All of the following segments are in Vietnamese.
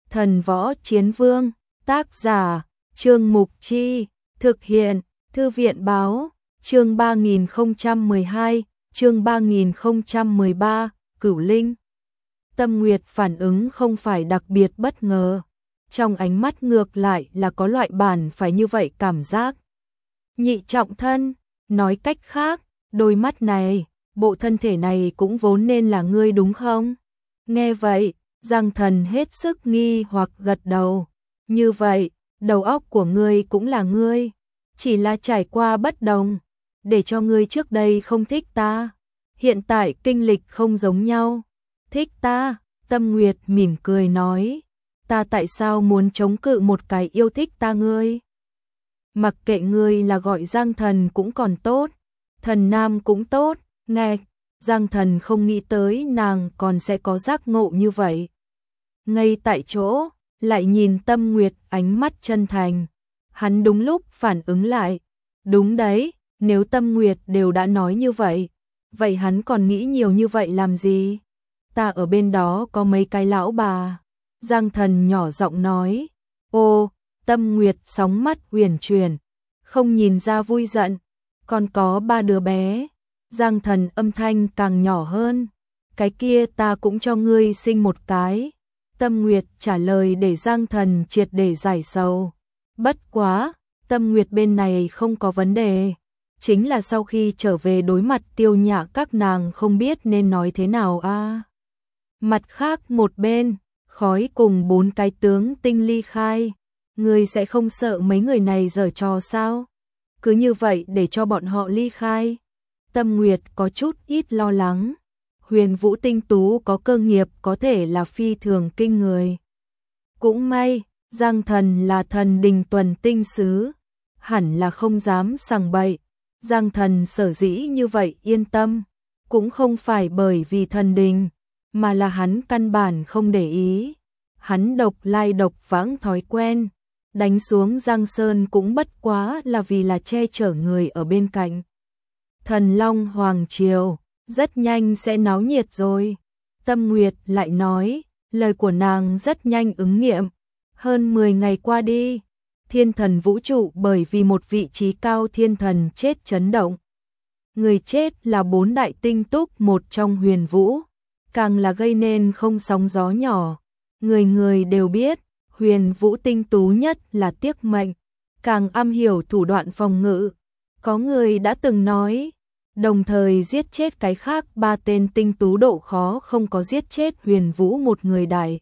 Thần Võ Chiến Vương, tác giả, Trương Mục Chi, thực hiện, Thư viện báo, chương 3012, chương 3013, Cửu Linh. Tâm Nguyệt phản ứng không phải đặc biệt bất ngờ, trong ánh mắt ngược lại là có loại bản phải như vậy cảm giác. Nhị trọng thân, nói cách khác, đôi mắt này, bộ thân thể này cũng vốn nên là ngươi đúng không? Nghe vậy, Giang Thần hết sức nghi hoặc gật đầu. Như vậy, đầu óc của ngươi cũng là ngươi, chỉ là trải qua bất đồng, để cho ngươi trước đây không thích ta, hiện tại kinh lịch không giống nhau. Thích ta? Tâm Nguyệt mỉm cười nói, ta tại sao muốn chống cự một cái yêu thích ta ngươi? Mặc kệ ngươi là gọi Giang Thần cũng còn tốt, Thần Nam cũng tốt, nghe. Giang Thần không nghĩ tới nàng còn sẽ có giác ngộ như vậy. Ngay tại chỗ, lại nhìn Tâm Nguyệt ánh mắt chân thành. Hắn đúng lúc phản ứng lại. Đúng đấy, nếu Tâm Nguyệt đều đã nói như vậy, vậy hắn còn nghĩ nhiều như vậy làm gì? Ta ở bên đó có mấy cái lão bà. Giang Thần nhỏ giọng nói. Ô, Tâm Nguyệt sóng mắt huyền chuyển, không nhìn ra vui giận. Còn có 3 đứa bé. Giang Thần âm thanh càng nhỏ hơn. Cái kia ta cũng cho ngươi sinh một cái. Tâm Nguyệt trả lời để Giang Thần triệt để giải sầu. Bất quá, Tâm Nguyệt bên này không có vấn đề. Chính là sau khi trở về đối mặt Tiêu Nhã các nàng không biết nên nói thế nào a. Mặt khác một bên, Khói cùng 4 cái tướng tinh ly khai. Ngươi sẽ không sợ mấy người này giở trò sao? Cứ như vậy để cho bọn họ ly khai. Tâm Nguyệt có chút ít lo lắng. Huyền Vũ tinh tú có cơ nghiệp có thể là phi thường kinh người. Cũng may, Giang Thần là thần đình tuần tinh sứ, hẳn là không dám sằng bậy. Giang Thần sở dĩ như vậy yên tâm, cũng không phải bởi vì thần đình, mà là hắn căn bản không để ý. Hắn độc lai độc vãng thói quen, đánh xuống Giang Sơn cũng bất quá là vì là che chở người ở bên cạnh. Thần Long Hoàng Triều, rất nhanh sẽ náo nhiệt rồi. Tâm Nguyệt lại nói, lời của nàng rất nhanh ứng nghiệm. Hơn 10 ngày qua đi, thiên thần vũ trụ bởi vì một vị trí cao thiên thần chết chấn động. Người chết là 4 đại tinh túc một trong huyền vũ, càng là gây nên không sóng gió nhỏ. Người người đều biết, huyền vũ tinh tú nhất là Tiếc Mệnh, càng am hiểu thủ đoạn phòng ngự. Có người đã từng nói, đồng thời giết chết cái khác 3 tên tinh tú độ khó không có giết chết huyền vũ một người đại.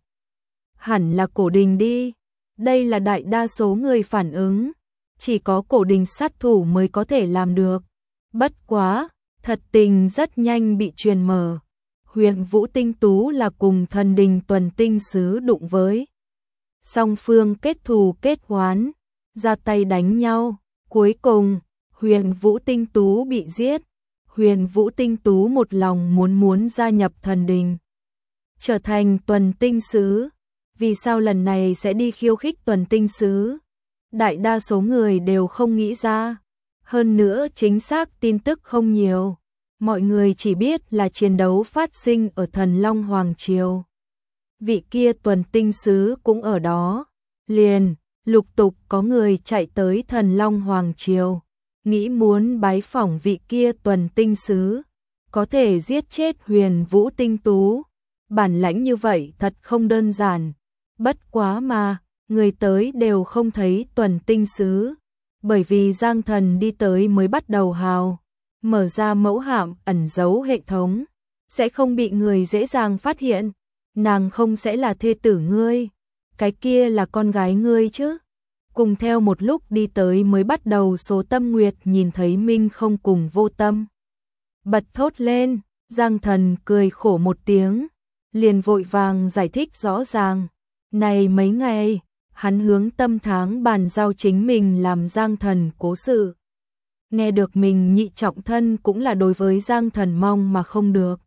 Hẳn là cổ đình đi, đây là đại đa số người phản ứng, chỉ có cổ đình sát thủ mới có thể làm được. Bất quá, thật tình rất nhanh bị truyền mở. Huyền vũ tinh tú là cùng thần đình tuần tinh sứ đụng với. Song phương kết thù kết oán, ra tay đánh nhau, cuối cùng, huyền vũ tinh tú bị giết. Huyền vũ tinh tú một lòng muốn gia nhập thần đình, trở thành tuần tinh sứ. Vì sao lần này sẽ đi khiêu khích tuần tinh sứ? Đại đa số người đều không nghĩ ra. Hơn nữa chính xác tin tức không nhiều. Mọi người chỉ biết là chiến đấu phát sinh ở Thần Long Hoàng Triều. Vị kia tuần tinh sứ cũng ở đó. Liền, lục tục có người chạy tới Thần Long Hoàng Triều, nghĩ muốn bái phỏng vị kia tuần tinh sứ, có thể giết chết huyền vũ tinh tú. Bản lãnh như vậy thật không đơn giản. Bất quá mà, người tới đều không thấy tuần tinh sứ, bởi vì Giang Thần đi tới mới bắt đầu hào, mở ra mẫu hạm ẩn giấu hệ thống, sẽ không bị người dễ dàng phát hiện. Nàng không sẽ là thê tử ngươi, cái kia là con gái ngươi chứ. Cùng theo một lúc đi tới mới bắt đầu số Tâm Nguyệt nhìn thấy Minh không cùng Vô Tâm, bật thốt lên. Giang Thần cười khổ một tiếng, liền vội vàng giải thích rõ ràng. Này mấy ngày, hắn hướng Tâm Tháng bàn giao chính mình làm Giang Thần cố sự. Nghe được mình nhị trọng thân cũng là đối với Giang Thần mong mà không được.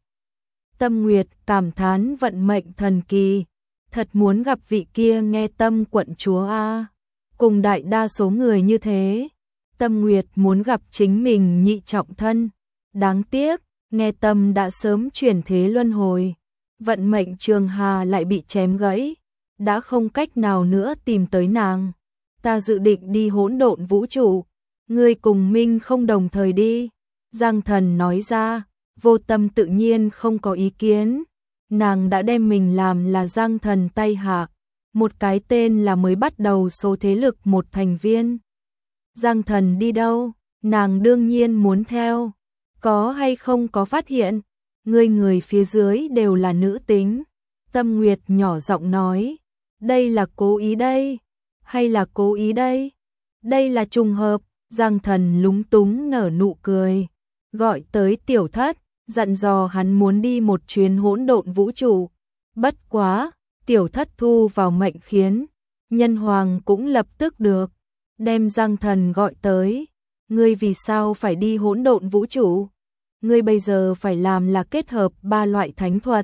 Tâm Nguyệt cảm thán vận mệnh thần kỳ, thật muốn gặp vị kia Nghe Tâm quận chúa a. Cùng đại đa số người như thế, Tâm Nguyệt muốn gặp chính mình nhị trọng thân. Đáng tiếc, Nghe Tâm đã sớm chuyển thế luân hồi, vận mệnh trường hà lại bị chém gãy. đã không cách nào nữa tìm tới nàng. Ta dự định đi hỗn độn vũ trụ, ngươi cùng Minh không đồng thời đi. Giang Thần nói ra, Vô Tâm tự nhiên không có ý kiến. Nàng đã đem mình làm là Giang Thần tay hạ, một cái tên là mới bắt đầu số thế lực một thành viên. Giang Thần đi đâu, nàng đương nhiên muốn theo. Có hay không có phát hiện, người phía dưới đều là nữ tính. Tâm Nguyệt nhỏ giọng nói, đây là cố ý đây, hay là cố ý đây? Đây là trùng hợp. Giang Thần lúng túng nở nụ cười, gọi tới Tiểu Thất, dặn dò hắn muốn đi một chuyến hỗn độn vũ trụ. Bất quá, Tiểu Thất thu vào mệnh khiến, Nhân Hoàng cũng lập tức được, đem Giang Thần gọi tới. Ngươi vì sao phải đi hỗn độn vũ trụ? Ngươi bây giờ phải làm là kết hợp 3 loại thánh thuật.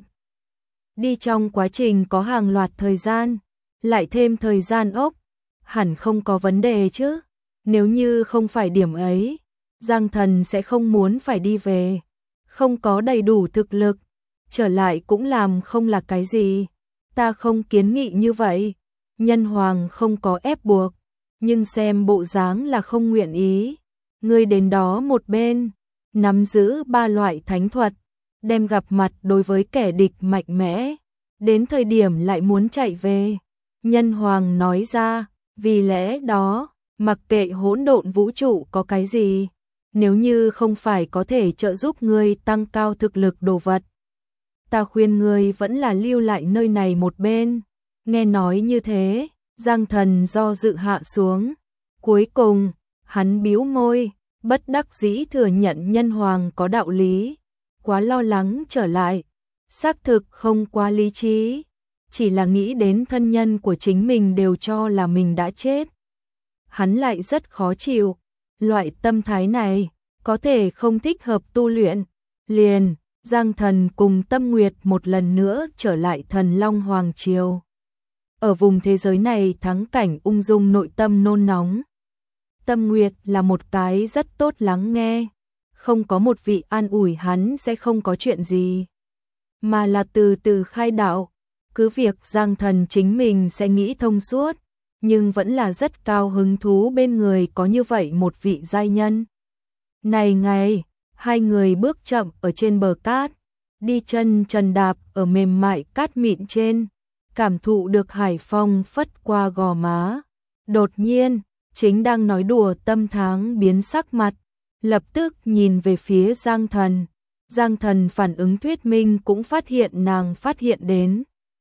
Đi trong quá trình có hàng loạt thời gian, lại thêm thời gian ốc, hẳn không có vấn đề chứ. Nếu như không phải điểm ấy, Giang Thần sẽ không muốn phải đi về. Không có đầy đủ thực lực, trở lại cũng làm không là cái gì. Ta không kiến nghị như vậy. Nhân Hoàng không có ép buộc, nhưng xem bộ dáng là không nguyện ý. Ngươi đến đó một bên, nắm giữ 3 loại thánh thuật, đem gặp mặt đối với kẻ địch mạnh mẽ, đến thời điểm lại muốn chạy về. Nhân Hoàng nói ra, vì lẽ đó, mặc kệ hỗn độn vũ trụ có cái gì, nếu như không phải có thể trợ giúp ngươi tăng cao thực lực đồ vật, ta khuyên ngươi vẫn là lưu lại nơi này một bên. Nghe nói như thế, Giang Thần do dự hạ xuống. Cuối cùng, hắn bĩu môi, bất đắc dĩ thừa nhận Nhân Hoàng có đạo lý. Quá lo lắng trở lại, xác thực không quá lý trí, chỉ là nghĩ đến thân nhân của chính mình đều cho là mình đã chết. Hắn lại rất khó chịu, loại tâm thái này có thể không thích hợp tu luyện. Liền, Giang Thần cùng Tâm Nguyệt một lần nữa trở lại Thần Long Hoàng Triều. Ở vùng thế giới này thắng cảnh ung dung, nội tâm nôn nóng. Tâm Nguyệt là một cái rất tốt lắng nghe, không có một vị an ủi hắn sẽ không có chuyện gì, mà là từ từ khai đạo. Cứ việc Giang Thần chính mình sẽ nghĩ thông suốt, nhưng vẫn là rất cao hứng thú bên người có như vậy một vị giai nhân. Này ngày, hai người bước chậm ở trên bờ cát, đi chân trần đạp ở mềm mại cát mịn trên, cảm thụ được hải phong phất qua gò má. Đột nhiên, chính đang nói đùa Tâm Tháng biến sắc mặt, lập tức nhìn về phía Giang Thần. Giang Thần phản ứng thuyết minh cũng phát hiện nàng phát hiện đến.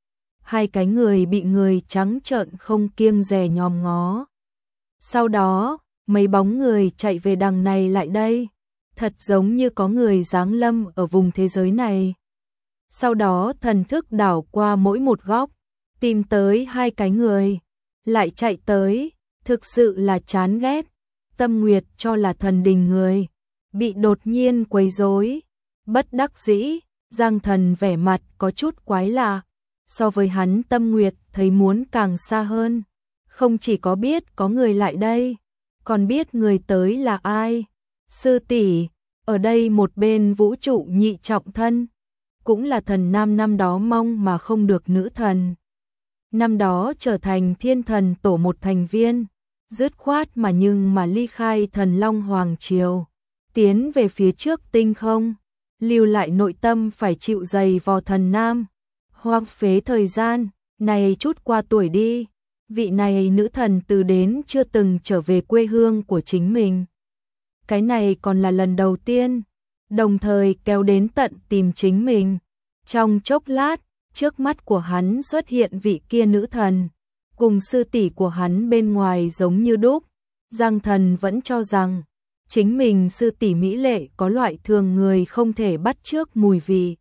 Hai cái người bị người trắng trợn không kiêng dè nhòm ngó. Sau đó, mấy bóng người chạy về đằng này lại đây, thật giống như có người giáng lâm ở vùng thế giới này. Sau đó thần thức đảo qua mỗi một góc, tìm tới hai cái người, lại chạy tới, thực sự là chán ghét. Tâm Nguyệt cho là thần đình người, bị đột nhiên quấy rối, bất đắc dĩ. Giang Thần vẻ mặt có chút quái lạ, so với hắn Tâm Nguyệt thấy muốn càng xa hơn, không chỉ có biết có người lại đây, còn biết người tới là ai. Sư tỷ, ở đây một bên vũ trụ nhị trọng thân, cũng là thần nam năm đó mong mà không được nữ thần. Năm đó trở thành Thiên Thần Tổ một thành viên, dứt khoát mà nhưng mà ly khai Thần Long Hoàng Triều, tiến về phía trước tinh không, lưu lại nội tâm phải chịu dày vò thần nam, hoang phế thời gian, này chút qua tuổi đi, vị này nữ thần từ đến chưa từng trở về quê hương của chính mình. Cái này còn là lần đầu tiên, đồng thời kéo đến tận tìm chính mình. Trong chốc lát, trước mắt của hắn xuất hiện vị kia nữ thần, cùng sư tỷ của hắn bên ngoài giống như đúc. Giang Thần vẫn cho rằng chính mình sư tỷ mỹ lệ có loại thường người không thể bắt chước mùi vị.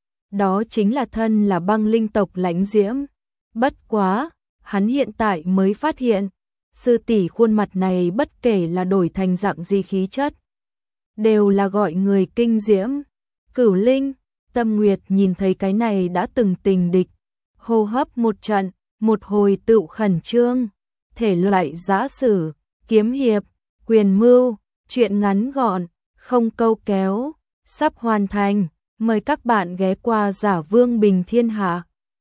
Đó chính là thân là băng linh tộc Lãnh Diễm. Bất quá, hắn hiện tại mới phát hiện, sư tỷ khuôn mặt này bất kể là đổi thành dạng gì khí chất, đều là gọi người kinh diễm. Cửu Linh, Tâm Nguyệt nhìn thấy cái này đã từng tình địch, hô hấp một trận, một hồi tựu khẩn trương. Thể loại giã sử, kiếm hiệp, quyền mưu, truyện ngắn gọn, không câu kéo, sắp hoàn thành. Mời các bạn ghé qua Giả Vương Bình Thiên Hạ.